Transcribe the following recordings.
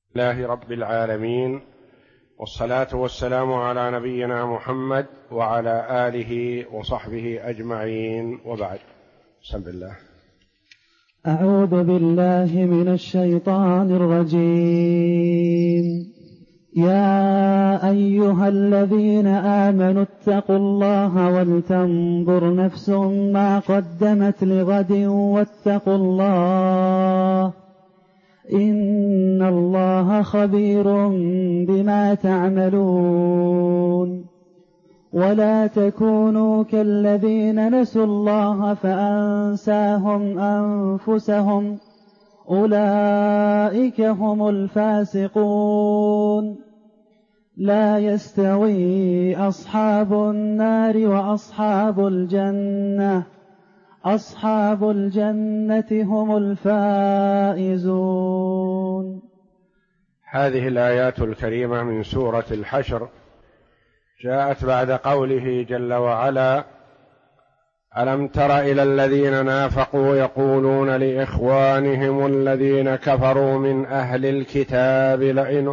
لله رب العالمين، والصلاة والسلام على نبينا محمد وعلى آله وصحبه أجمعين، وبعد. بسم الله. أعوذ بالله من الشيطان الرجيم. يا أيها الذين آمنوا اتقوا الله ولتنظر نفس ما قدمت لغد واتقوا الله إن الله خبير بما تعملون. ولا تكونوا كالذين نسوا الله فأنساهم أنفسهم أولئك هم الفاسقون. لا يستوي أصحاب النار وأصحاب الجنة، أصحاب الجنة هم الفائزون. هذه الآيات الكريمة من سورة الحشر جاءت بعد قوله جل وعلا: ألم تر إلى الذين نافقوا يقولون لإخوانهم الذين كفروا من أهل الكتاب لئن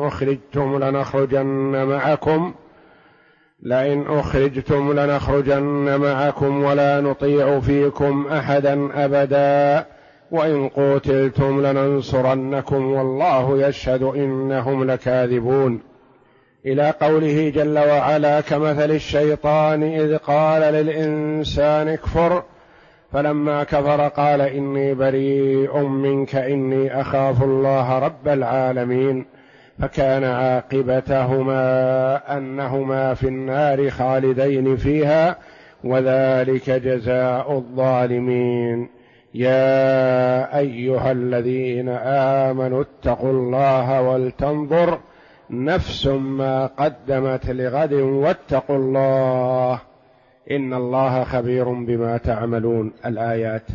أخرجتم لنخرجن معكم ولا نطيع فيكم أحدا أبدا وإن قتلتم لننصرنكم والله يشهد إنهم لكاذبون، إلى قوله جل وعلا: كمثل الشيطان إذ قال للإنسان اكفر فلما كفر قال إني بريء منك إني أخاف الله رب العالمين، فكان عاقبتهما أنهما في النار خالدين فيها وذلك جزاء الظالمين. يا أيها الذين آمنوا اتقوا الله ولتنظر نفس ما قدمت لغد واتقوا الله إن الله خبير بما تعملون. الآيات.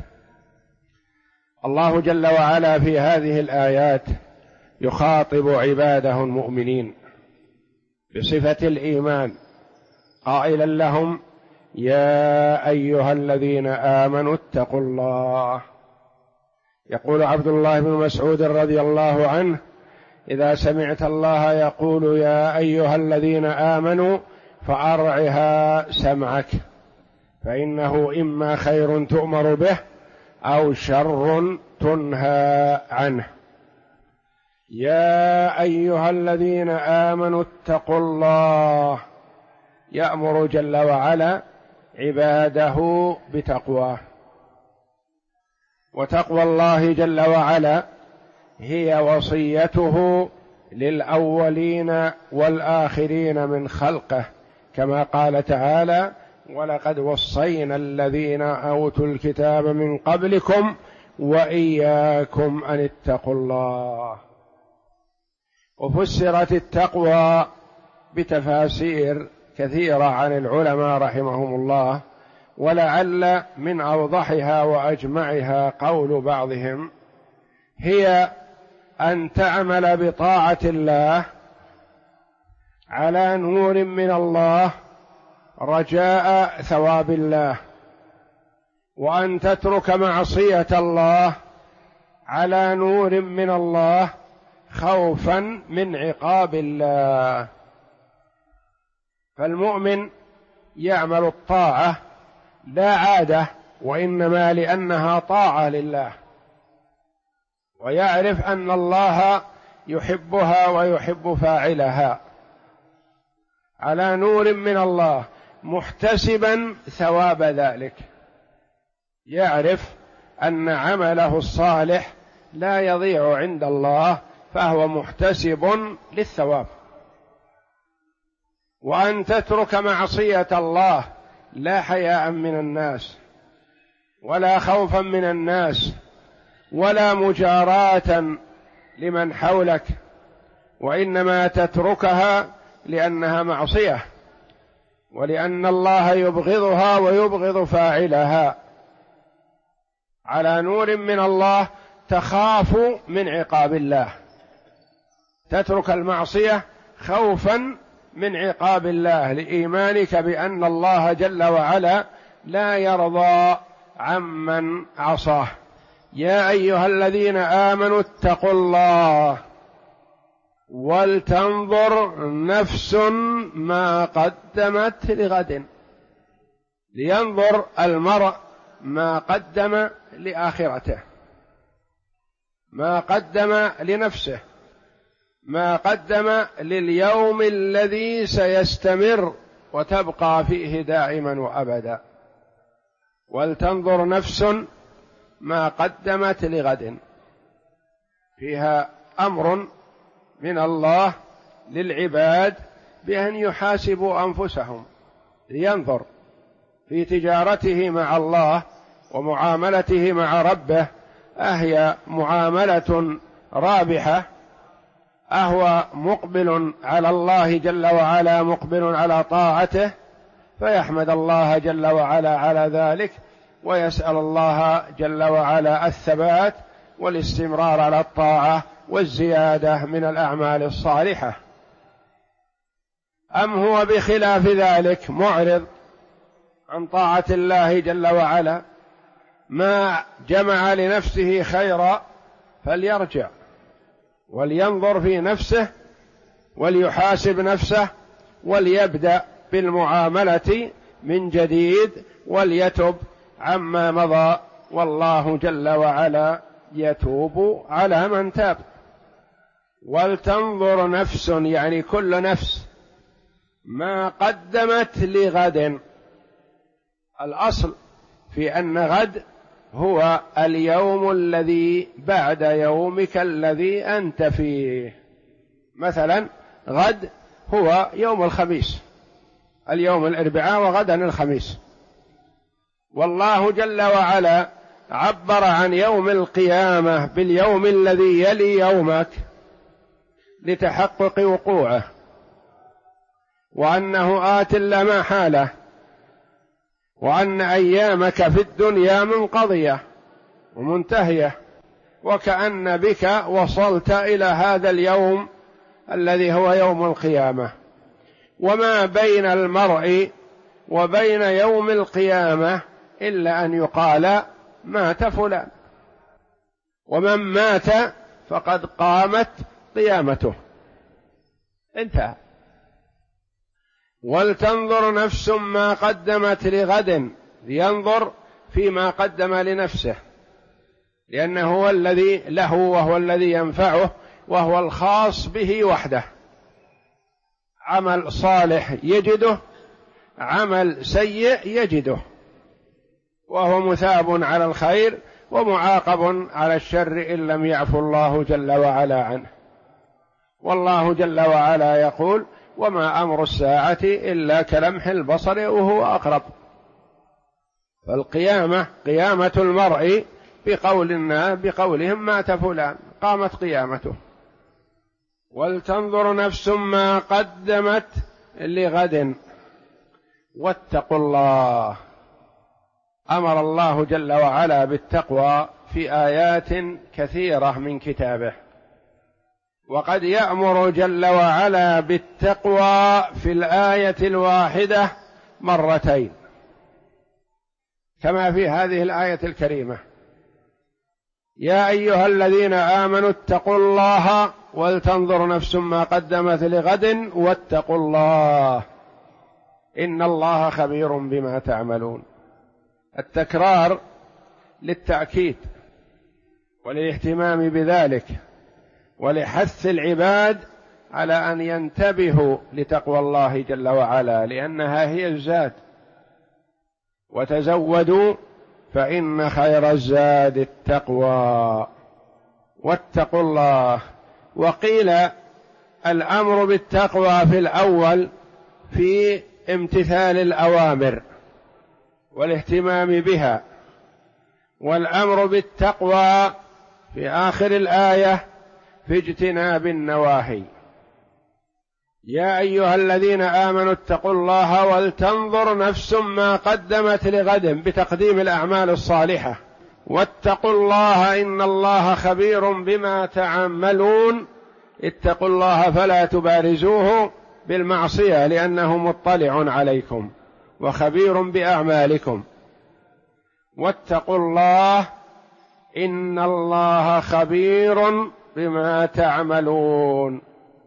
الله جل وعلا في هذه الآيات يخاطب عباده المؤمنين بصفة الإيمان قائلا لهم: يا أيها الذين آمنوا اتقوا الله. يقول عبد الله بن مسعود رضي الله عنه: إذا سمعت الله يقول يا أيها الذين آمنوا فأرعها سمعك، فإنه إما خير تؤمر به أو شر تنهى عنه. يا أيها الذين آمنوا اتقوا الله، يأمر جل وعلا عباده بتقواه، وتقوى الله جل وعلا هي وصيته للأولين والآخرين من خلقه، كما قال تعالى: ولقد وصينا الذين أوتوا الكتاب من قبلكم وإياكم أن اتقوا الله. وفسرت التقوى بتفاسير كثيرة عن العلماء رحمهم الله، ولعل من أوضحها وأجمعها قول بعضهم: هي أن تعمل بطاعة الله على نور من الله رجاء ثواب الله، وأن تترك معصية الله على نور من الله خوفا من عقاب الله. فالمؤمن يعمل الطاعة لا عادة، وإنما لأنها طاعة لله، ويعرف أن الله يحبها ويحب فاعلها على نور من الله محتسبا ثواب ذلك، يعرف أن عمله الصالح لا يضيع عند الله فهو محتسب للثواب. وأن تترك معصية الله لا حياء من الناس ولا خوفا من الناس ولا مجاراة لمن حولك، وإنما تتركها لأنها معصية، ولأن الله يبغضها ويبغض فاعلها، على نور من الله تخاف من عقاب الله، تترك المعصية خوفا من عقاب الله لإيمانك بأن الله جل وعلا لا يرضى عمن عصاه. يا أيها الذين آمنوا اتقوا الله، ولتنظر نفس ما قدمت لغد، لينظر المرء ما قدم لآخرته، ما قدم لنفسه، ما قدم لليوم الذي سيستمر وتبقى فيه دائما وأبدا. ولتنظر نفس ما قدمت لغد، فيها أمر من الله للعباد بأن يحاسبوا أنفسهم، لينظر في تجارته مع الله ومعاملته مع ربه، أهي معاملة رابحة، أهو مقبل على الله جل وعلا، مقبل على طاعته، فيحمد الله جل وعلا على ذلك، ويسأل الله جل وعلا الثبات والاستمرار على الطاعة والزيادة من الأعمال الصالحة. أم هو بخلاف ذلك معرض عن طاعة الله جل وعلا، ما جمع لنفسه خيرا فليرجع ولينظر في نفسه وليحاسب نفسه وليبدأ بالمعاملة من جديد وليتب عما مضى، والله جل وعلا يتوب على من تاب. ولتنظر نفس يعني كل نفس ما قدمت لغد. الأصل في أن غد هو اليوم الذي بعد يومك الذي أنت فيه. مثلا غد هو يوم الخميس، اليوم الأربعاء وغدا الخميس، والله جل وعلا عبر عن يوم القيامة باليوم الذي يلي يومك لتحقق وقوعه، وأنه آت لا محالة، وأن أيامك في الدنيا منقضية ومنتهية، وكأن بك وصلت إلى هذا اليوم الذي هو يوم القيامة. وما بين المرء وبين يوم القيامة إلا أن يقال مات فلان، ومن مات فقد قامت قيامته، انتهى. ولتنظر نفس ما قدمت لغد، لينظر فيما قدم لنفسه، لأنه هو الذي له وهو الذي ينفعه وهو الخاص به وحده. عمل صالح يجده، عمل سيء يجده، وهو مثاب على الخير ومعاقب على الشر إن لم يعفو الله جل وعلا عنه. والله جل وعلا يقول: وما أمر الساعة إلا كلمح البصر وهو أقرب. فالقيامة قيامة المرء بقولهم مات فلان، قامت قيامته. ولتنظر نفس ما قدمت لغد واتقوا الله. أمر الله جل وعلا بالتقوى في آيات كثيرة من كتابه، وقد يأمر جل وعلا بالتقوى في الآية الواحدة مرتين، كما في هذه الآية الكريمة: يا أيها الذين آمنوا اتقوا الله ولتنظر نفس ما قدمت لغد واتقوا الله إن الله خبير بما تعملون. التكرار للتأكيد وللاهتمام بذلك، ولحث العباد على أن ينتبهوا لتقوى الله جل وعلا، لأنها هي الزاد. وتزودوا فإن خير الزاد التقوى واتقوا الله. وقيل الأمر بالتقوى في الأول في امتثال الأوامر والاهتمام بها، والأمر بالتقوى في آخر الآية في اجتناب النواهي. يا أيها الذين آمنوا اتقوا الله ولتنظر نفس ما قدمت لغد بتقديم الأعمال الصالحة، واتقوا الله إن الله خبير بما تعملون. اتقوا الله فلا تبارزوه بالمعصية لأنه مطلع عليكم وخبير بأعمالكم. واتقوا الله إن الله خبير بما تعملون.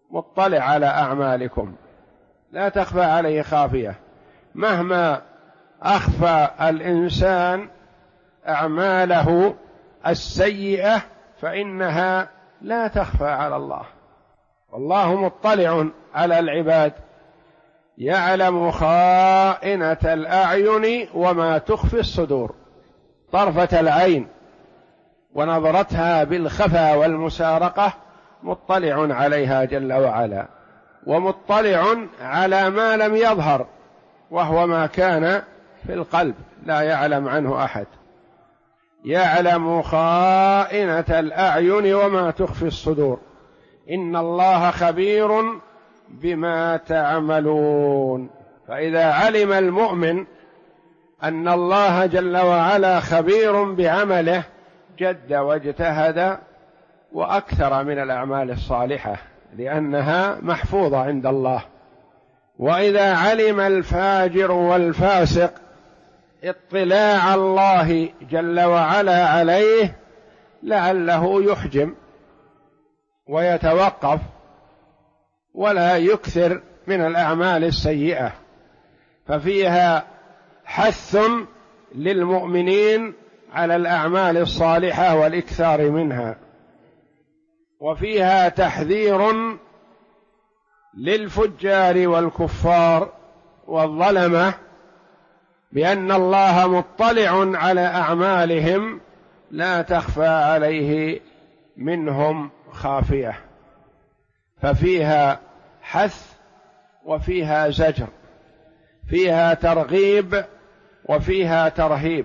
مطلع على أعمالكم، لا تخفى عليه خافية. مهما أخفى الإنسان أعماله السيئة فإنها لا تخفى على الله، والله مطلع على العباد، يعلم خائنة الأعين وما تخفي الصدور. طرفة العين ونظرتها بالخفا والمسارقة مطلع عليها جل وعلا، ومطلع على ما لم يظهر وهو ما كان في القلب لا يعلم عنه أحد. يعلم خائنة الأعين وما تخفي الصدور، إن الله خبير بما تعملون. فإذا علم المؤمن أن الله جل وعلا خبير بعمله جد واجتهد وأكثر من الأعمال الصالحة لأنها محفوظة عند الله. وإذا علم الفاجر والفاسق اطلاع الله جل وعلا عليه لعله يحجم ويتوقف ولا يكثر من الأعمال السيئة، ففيها حث للمؤمنين على الأعمال الصالحة والإكثار منها، وفيها تحذير للفجار والكفار والظلمة بأن الله مطلع على أعمالهم لا تخفى عليه منهم خافية. ففيها حث وفيها زجر، فيها ترغيب وفيها ترهيب.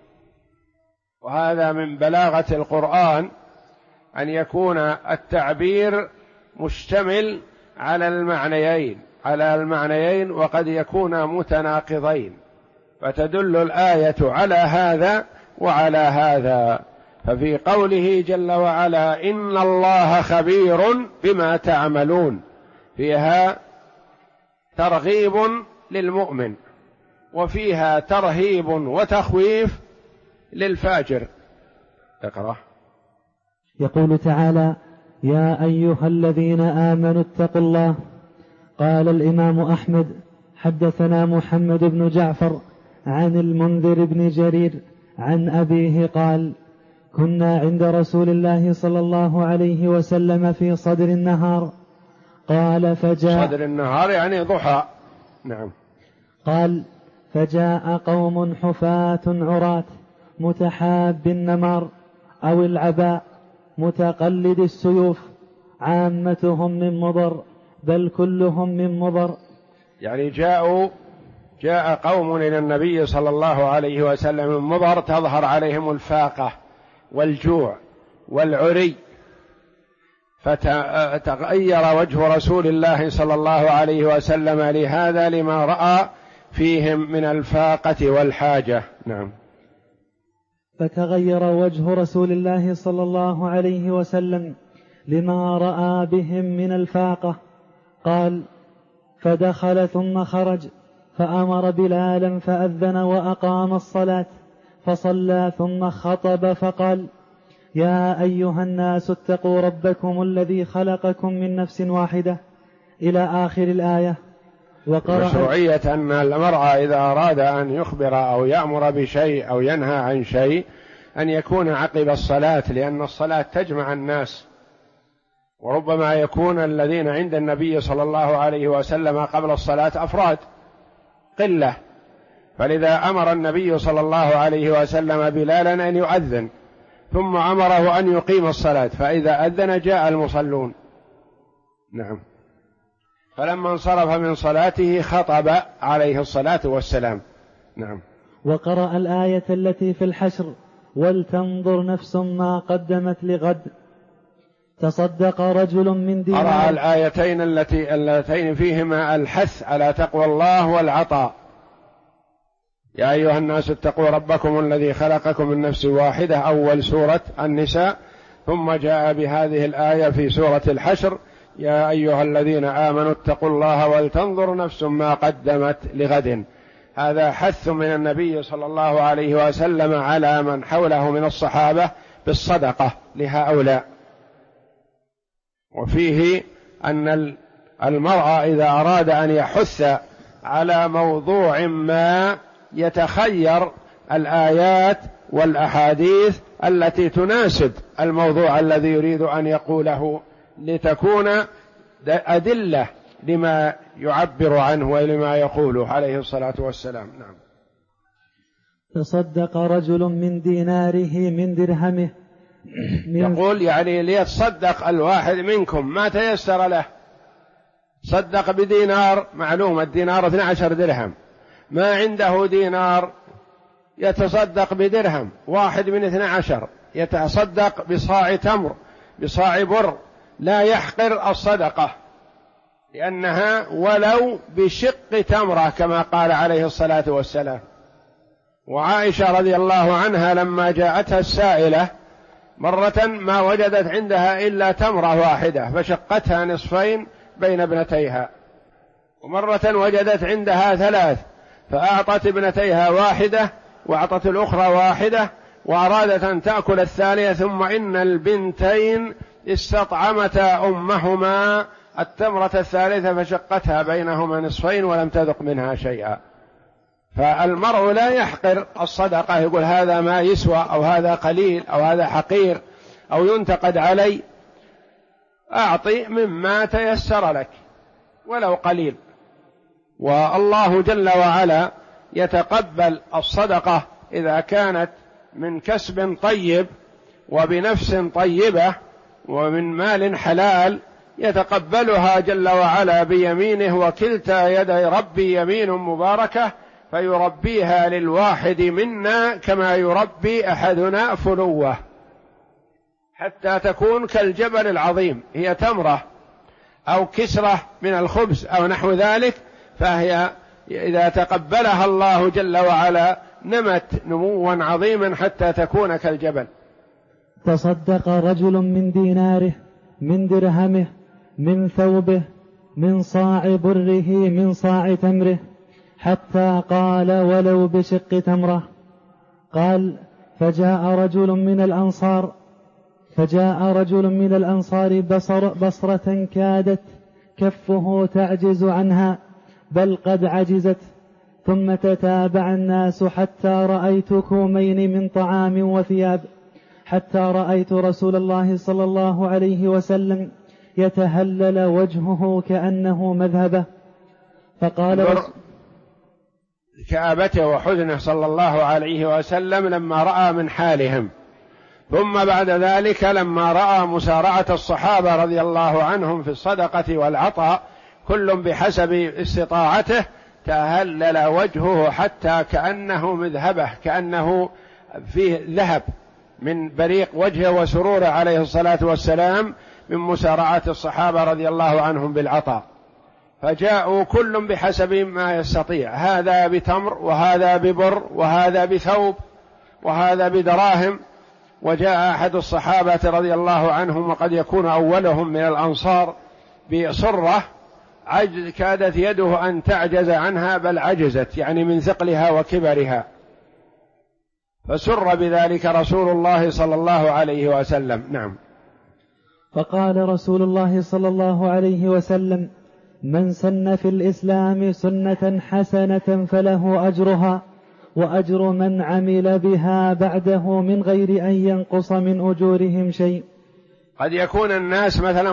وهذا من بلاغة القرآن أن يكون التعبير مشتمل على المعنيين وقد يكون متناقضين، فتدل الآية على هذا وعلى هذا. ففي قوله جل وعلا إن الله خبير بما تعملون فيها ترغيب للمؤمن، وفيها ترهيب وتخويف للفاجر. اقرأ. يقول تعالى يا أيها الذين آمنوا اتقوا الله. قال الإمام أحمد حدثنا محمد بن جعفر عن المنذر بن جرير عن أبيه قال كنا عند رسول الله صلى الله عليه وسلم في صدر النهار. قال فجاء صدر النهار يعني ضحى. نعم. قال فجاء قوم حفاة عراة متحاب النمار أو العباء متقلد السيوف، عامتهم من مضر بل كلهم من مضر. يعني جاء قوم إلى النبي صلى الله عليه وسلم من مضر تظهر عليهم الفاقة والجوع والعري، فتغير وجه رسول الله صلى الله عليه وسلم لهذا لما رأى فيهم من الفاقة والحاجة. نعم. فتغير وجه رسول الله صلى الله عليه وسلم لما رأى بهم من الفاقة. قال فدخل ثم خرج فأمر بلالا فأذن وأقام الصلاة فصلى ثم خطب فقال يا أيها الناس اتقوا ربكم الذي خلقكم من نفس واحدة إلى آخر الآية. مشروعية أن المرء إذا أراد أن يخبر أو يأمر بشيء أو ينهى عن شيء أن يكون عقب الصلاة، لأن الصلاة تجمع الناس، وربما يكون الذين عند النبي صلى الله عليه وسلم قبل الصلاة أفراد قلة، فلذا أمر النبي صلى الله عليه وسلم بلالا أن يؤذن ثم أمره أن يقيم الصلاة، فإذا أذن جاء المصلون. نعم. فلما انصرف من صلاته خطب عليه الصلاة والسلام. نعم. وقرأ الآية التي في الحشر ولتنظر نفس ما قدمت لغد. تصدق رجل من دينار. قرأ الآيتين اللتين فيهما الحث على تقوى الله والعطاء. يا أيها الناس اتقوا ربكم الذي خلقكم من نفس واحدة أول سورة النساء، ثم جاء بهذه الآية في سورة الحشر يا أيها الذين آمنوا اتقوا الله ولتنظر نفس ما قدمت لغد. هذا حث من النبي صلى الله عليه وسلم على من حوله من الصحابة بالصدقة لهؤلاء، وفيه أن المرء إذا أراد أن يحث على موضوع ما يتخير الآيات والأحاديث التي تناسب الموضوع الذي يريد أن يقوله، لتكون أدلة لما يعبر عنه ولما يقوله عليه الصلاة والسلام. نعم. تصدق رجل من ديناره من درهمه. يقول يعني ليتصدق الواحد منكم ما تيسر له، صدق بدينار، معلوم الدينار 12 درهم، ما عنده دينار يتصدق بدرهم واحد من 12، يتصدق بصاع تمر بصاع بر، لا يحقر الصدقة لأنها ولو بشق تمرة كما قال عليه الصلاة والسلام. وعائشة رضي الله عنها لما جاءتها السائلة مرة ما وجدت عندها إلا تمرة واحدة فشقتها نصفين بين ابنتيها، ومرة وجدت عندها 3 فأعطت ابنتيها واحدة وأعطت الأخرى واحدة، وأرادت أن تأكل الثانية، ثم إن البنتين استطعمتا أمهما التمرة الثالثة فشقتها بينهما نصفين ولم تذق منها شيئا. فالمرء لا يحقر الصدقة يقول هذا ما يسوى أو هذا قليل أو هذا حقير أو ينتقد علي، أعطي مما تيسر لك ولو قليل. والله جل وعلا يتقبل الصدقة إذا كانت من كسب طيب وبنفس طيبة ومن مال حلال، يتقبلها جل وعلا بيمينه، وكلتا يدي ربي يمين مباركة، فيربيها للواحد منا كما يربي أحدنا فلوه حتى تكون كالجبل العظيم، هي تمرة أو كسرة من الخبز أو نحو ذلك، فهي إذا تقبلها الله جل وعلا نمت نموا عظيما حتى تكون كالجبل. تصدق رجل من ديناره من درهمه من ثوبه من صاع بره من صاع تمره، حتى قال ولو بشق تمرة. قال فجاء رجل من الأنصار بصرة كادت كفه تعجز عنها بل قد عجزت، ثم تتابع الناس حتى رأيت كومين من طعام وثياب، حتى رأيت رسول الله صلى الله عليه وسلم يتهلل وجهه كأنه مذهبه. فقال كآبته وحزنه صلى الله عليه وسلم لما رأى من حالهم، ثم بعد ذلك لما رأى مسارعة الصحابة رضي الله عنهم في الصدقة والعطاء كل بحسب استطاعته، تهلل وجهه حتى كأنه مذهبه، كأنه فيه ذهب من بريق وجهه وسروره عليه الصلاة والسلام من مسارعة الصحابة رضي الله عنهم بالعطاء. فجاءوا كل بحسب ما يستطيع، هذا بتمر وهذا ببر وهذا بثوب وهذا بدراهم. وجاء أحد الصحابة رضي الله عنهم وقد يكون أولهم من الأنصار بصرة كادت يده أن تعجز عنها بل عجزت، يعني من ثقلها وكبرها، فسر بذلك رسول الله صلى الله عليه وسلم. نعم. فقال رسول الله صلى الله عليه وسلم: من سن في الإسلام سنة حسنة فله أجرها وأجر من عمل بها بعده من غير أن ينقص من أجورهم شيء. قد يكون الناس مثلا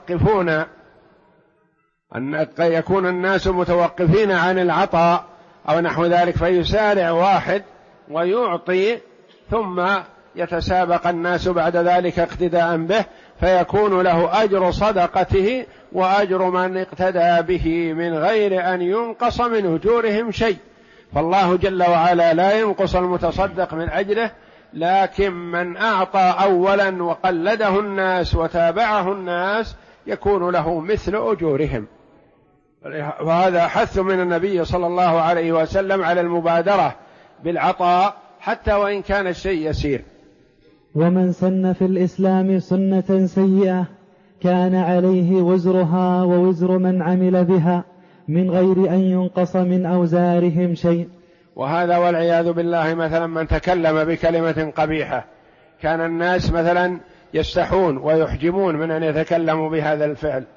متوقفين عن العطاء أو نحو ذلك، فيسارع واحد ويعطي ثم يتسابق الناس بعد ذلك اقتداء به، فيكون له أجر صدقته وأجر من اقتدى به من غير أن ينقص من أجورهم شيء. فالله جل وعلا لا ينقص المتصدق من أجره، لكن من أعطى أولا وقلده الناس وتابعه الناس يكون له مثل أجورهم. وهذا حث من النبي صلى الله عليه وسلم على المبادرة بالعطاء حتى وإن كان الشيء يسير. ومن سن في الإسلام سنة سيئة كان عليه وزرها ووزر من عمل بها من غير أن ينقص من أوزارهم شيء. وهذا والعياذ بالله مثلا من تكلم بكلمة قبيحة، كان الناس مثلا يستحون ويحجمون من أن يتكلموا بهذا الفعل،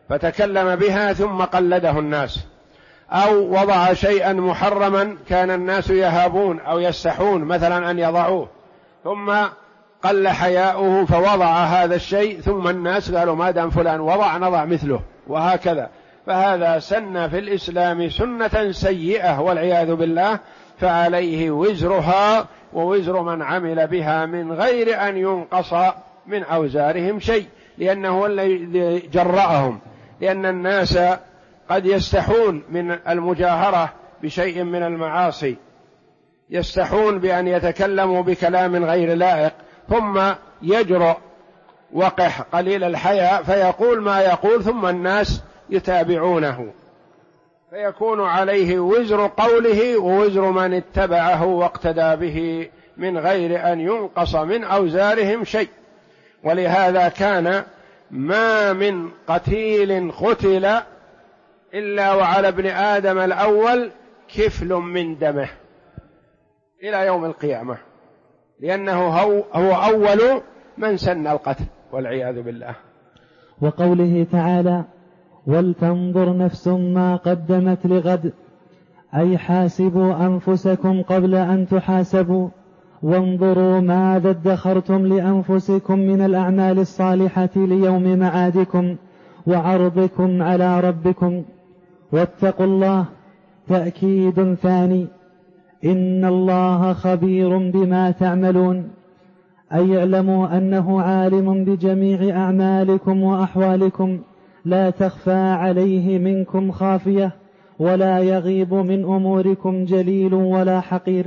فتكلم بها ثم قلده الناس، أو وضع شيئا محرما كان الناس يهابون أو يستحون مثلا أن يضعوه، ثم قل حياؤه فوضع هذا الشيء، ثم الناس قالوا ما دام فلان وضع نضع مثله، وهكذا. فهذا سن في الإسلام سنة سيئة والعياذ بالله، فعليه وزرها ووزر من عمل بها من غير أن ينقص من أوزارهم شيء، لأنه هو الذي جرأهم. لأن الناس قد يستحون من المجاهرة بشيء من المعاصي، يستحون بأن يتكلموا بكلام غير لائق، ثم يجرؤ وقح قليل الحياء فيقول ما يقول، ثم الناس يتابعونه، فيكون عليه وزر قوله ووزر من اتبعه واقتدى به من غير أن ينقص من أوزارهم شيء. ولهذا كان ما من قتيل قتل إلا وعلى ابن آدم الأول كفل من دمه إلى يوم القيامة، لأنه هو أول من سن القتل والعياذ بالله. وقوله تعالى: ولتنظر نفس ما قدمت لغد، أي حاسبوا أنفسكم قبل أن تحاسبوا، وانظروا ماذا ادخرتم لأنفسكم من الأعمال الصالحة ليوم معادكم وعرضكم على ربكم، واتقوا الله. تأكيد ثاني: إن الله خبير بما تعملون، أي اعلموا أنه عالم بجميع أعمالكم وأحوالكم، لا تخفى عليه منكم خافية، ولا يغيب من أموركم جليل ولا حقير.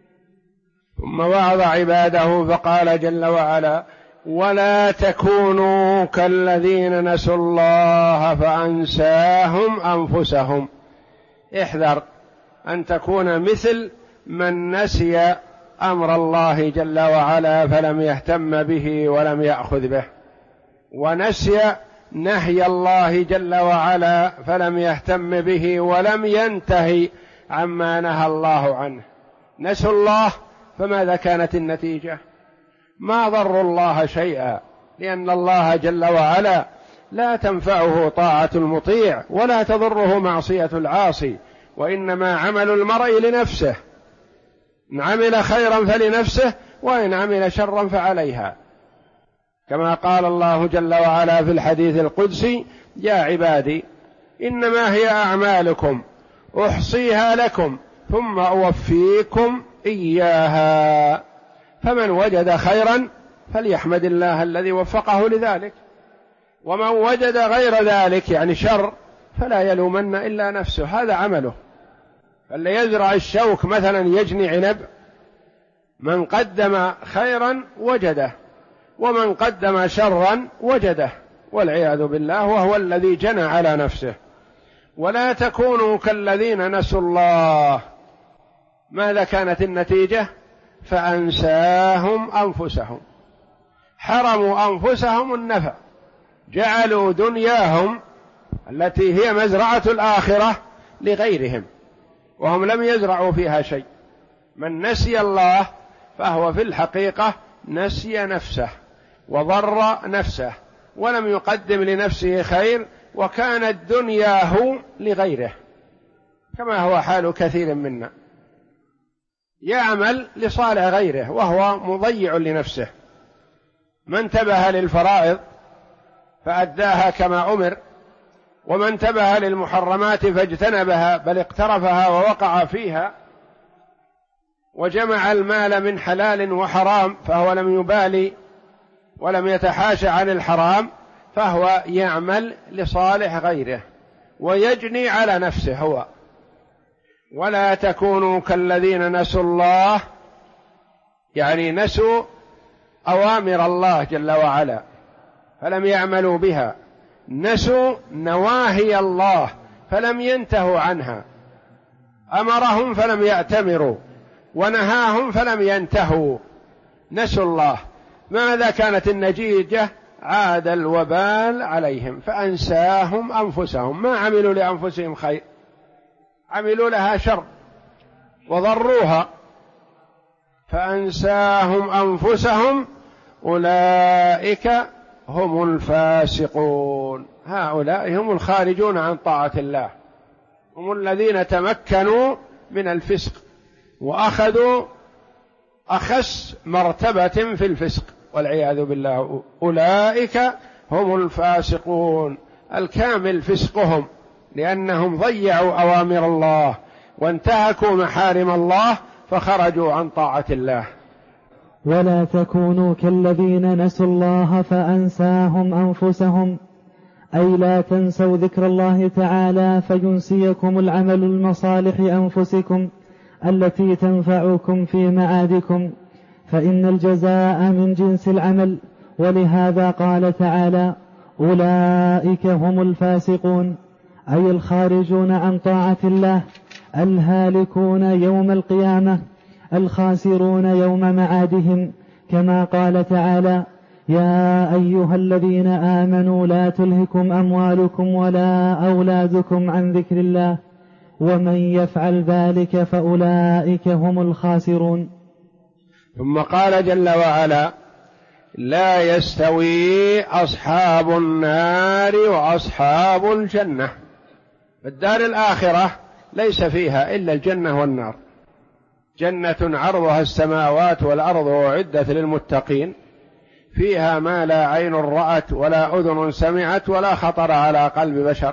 ثم وعظ عباده فقال جل وعلا: ولا تكونوا كالذين نسوا الله فأنساهم أنفسهم. احذر أن تكون مثل من نسي أمر الله جل وعلا فلم يهتم به ولم يأخذ به، ونسي نهي الله جل وعلا فلم يهتم به ولم ينتهي عما نهى الله عنه. نسوا الله، فماذا كانت النتيجة؟ ما ضروا الله شيئا، لأن الله جل وعلا لا تنفعه طاعة المطيع ولا تضره معصية العاصي، وإنما عمل المرء لنفسه، إن عمل خيرا فلنفسه وإن عمل شرا فعليها، كما قال الله جل وعلا في الحديث القدسي: يا عبادي إنما هي أعمالكم أحصيها لكم ثم أوفيكم إياها، فمن وجد خيرا فليحمد الله الذي وفقه لذلك، ومن وجد غير ذلك يعني شر فلا يلومن إلا نفسه، هذا عمله. فاللي يزرع الشوك مثلا يجني عنب، من قدم خيرا وجده، ومن قدم شرا وجده، والعياذ بالله، وهو الذي جنى على نفسه. ولا تكونوا كالذين نسوا الله، ماذا كانت النتيجة؟ فأنساهم أنفسهم، حرموا أنفسهم النفع، جعلوا دنياهم التي هي مزرعة الآخرة لغيرهم، وهم لم يزرعوا فيها شيء. من نسي الله فهو في الحقيقة نسي نفسه وضر نفسه ولم يقدم لنفسه خير، وكانت دنياه لغيره، كما هو حال كثير منا، يعمل لصالح غيره وهو مضيع لنفسه. من انتبه للفرائض فأداها كما أمر، ومن انتبه للمحرمات فاجتنبها بل اقترفها ووقع فيها، وجمع المال من حلال وحرام فهو لم يبالي ولم يتحاشى عن الحرام، فهو يعمل لصالح غيره ويجني على نفسه هو. ولا تكونوا كالذين نسوا الله، يعني نسوا أوامر الله جل وعلا فلم يعملوا بها، نسوا نواهي الله فلم ينتهوا عنها، أمرهم فلم يأتمروا ونهاهم فلم ينتهوا، نسوا الله. ماذا كانت النتيجة؟ عاد الوبال عليهم فأنساهم أنفسهم، ما عملوا لأنفسهم خير، عملوا لها شر وضروها، فأنساهم أنفسهم أولئك هم الفاسقون. هؤلاء هم الخارجون عن طاعة الله، هم الذين تمكنوا من الفسق وأخذوا أخس مرتبة في الفسق والعياذ بالله، أولئك هم الفاسقون الكامل فسقهم، لأنهم ضيعوا أوامر الله وانتهكوا محارم الله فخرجوا عن طاعة الله. ولا تكونوا كالذين نسوا الله فأنساهم أنفسهم، أي لا تنسوا ذكر الله تعالى فينسيكم العمل المصالح أنفسكم التي تنفعكم في معادكم، فإن الجزاء من جنس العمل. ولهذا قال تعالى: أولئك هم الفاسقون، أي الخارجون عن طاعة الله، الهالكون يوم القيامة، الخاسرون يوم معادهم، كما قال تعالى: يا أيها الذين آمنوا لا تلهكم أموالكم ولا أولادكم عن ذكر الله ومن يفعل ذلك فأولئك هم الخاسرون. ثم قال جل وعلا: لا يستوي أصحاب النار وأصحاب الجنة. الدار الآخرة ليس فيها إلا الجنة والنار، جنة عرضها السماوات والأرض وأعدت للمتقين، فيها ما لا عين رأت ولا أذن سمعت ولا خطر على قلب بشر،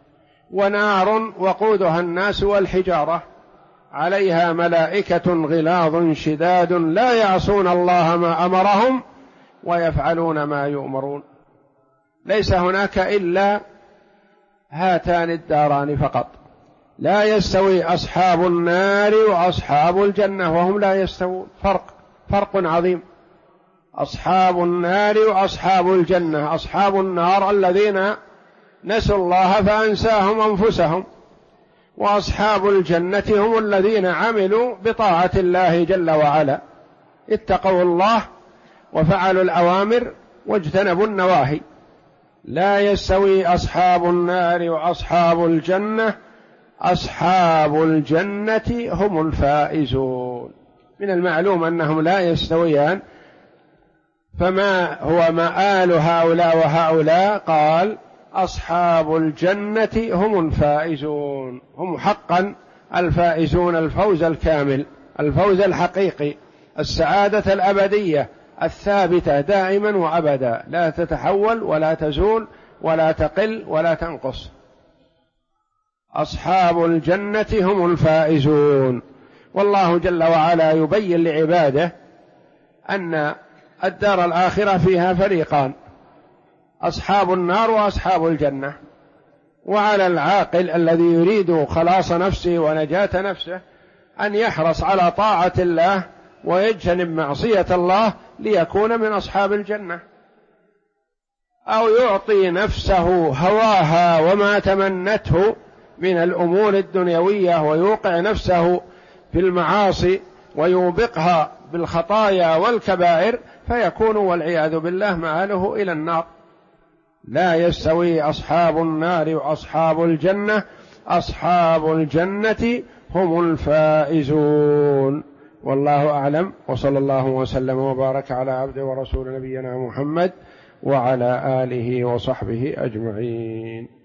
ونار وقودها الناس والحجارة، عليها ملائكة غلاظ شداد لا يعصون الله ما أمرهم ويفعلون ما يؤمرون. ليس هناك إلا هاتان الداران فقط. لا يستوي أصحاب النار وأصحاب الجنة وهم لا يستوون، فرق عظيم. أصحاب النار وأصحاب الجنة: أصحاب النار الذين نسوا الله فأنساهم أنفسهم، وأصحاب الجنة هم الذين عملوا بطاعة الله جل وعلا، اتقوا الله وفعلوا الأوامر واجتنبوا النواهي. لا يستوي أصحاب النار وأصحاب الجنة، أصحاب الجنة هم الفائزون. من المعلوم أنهم لا يستويان، فما هو مآل هؤلاء وهؤلاء؟ قال: أصحاب الجنة هم الفائزون، هم حقا الفائزون الفوز الكامل، الفوز الحقيقي، السعادة الأبدية الثابتة دائما وأبدا، لا تتحول ولا تزول ولا تقل ولا تنقص. أصحاب الجنة هم الفائزون. والله جل وعلا يبين لعباده أن الدار الآخرة فيها فريقان: أصحاب النار وأصحاب الجنة. وعلى العاقل الذي يريد خلاص نفسه ونجاة نفسه أن يحرص على طاعة الله ويجتنب معصية الله ليكون من أصحاب الجنة، أو يعطي نفسه هواها وما تمنته من الأمور الدنيوية ويوقع نفسه في المعاصي ويوبقها بالخطايا والكبائر فيكون والعياذ بالله مآله إلى النار. لا يستوي أصحاب النار وأصحاب الجنة، أصحاب الجنة هم الفائزون. والله أعلم، وصلى الله وسلم وبارك على عبده ورسول نبينا محمد وعلى آله وصحبه أجمعين.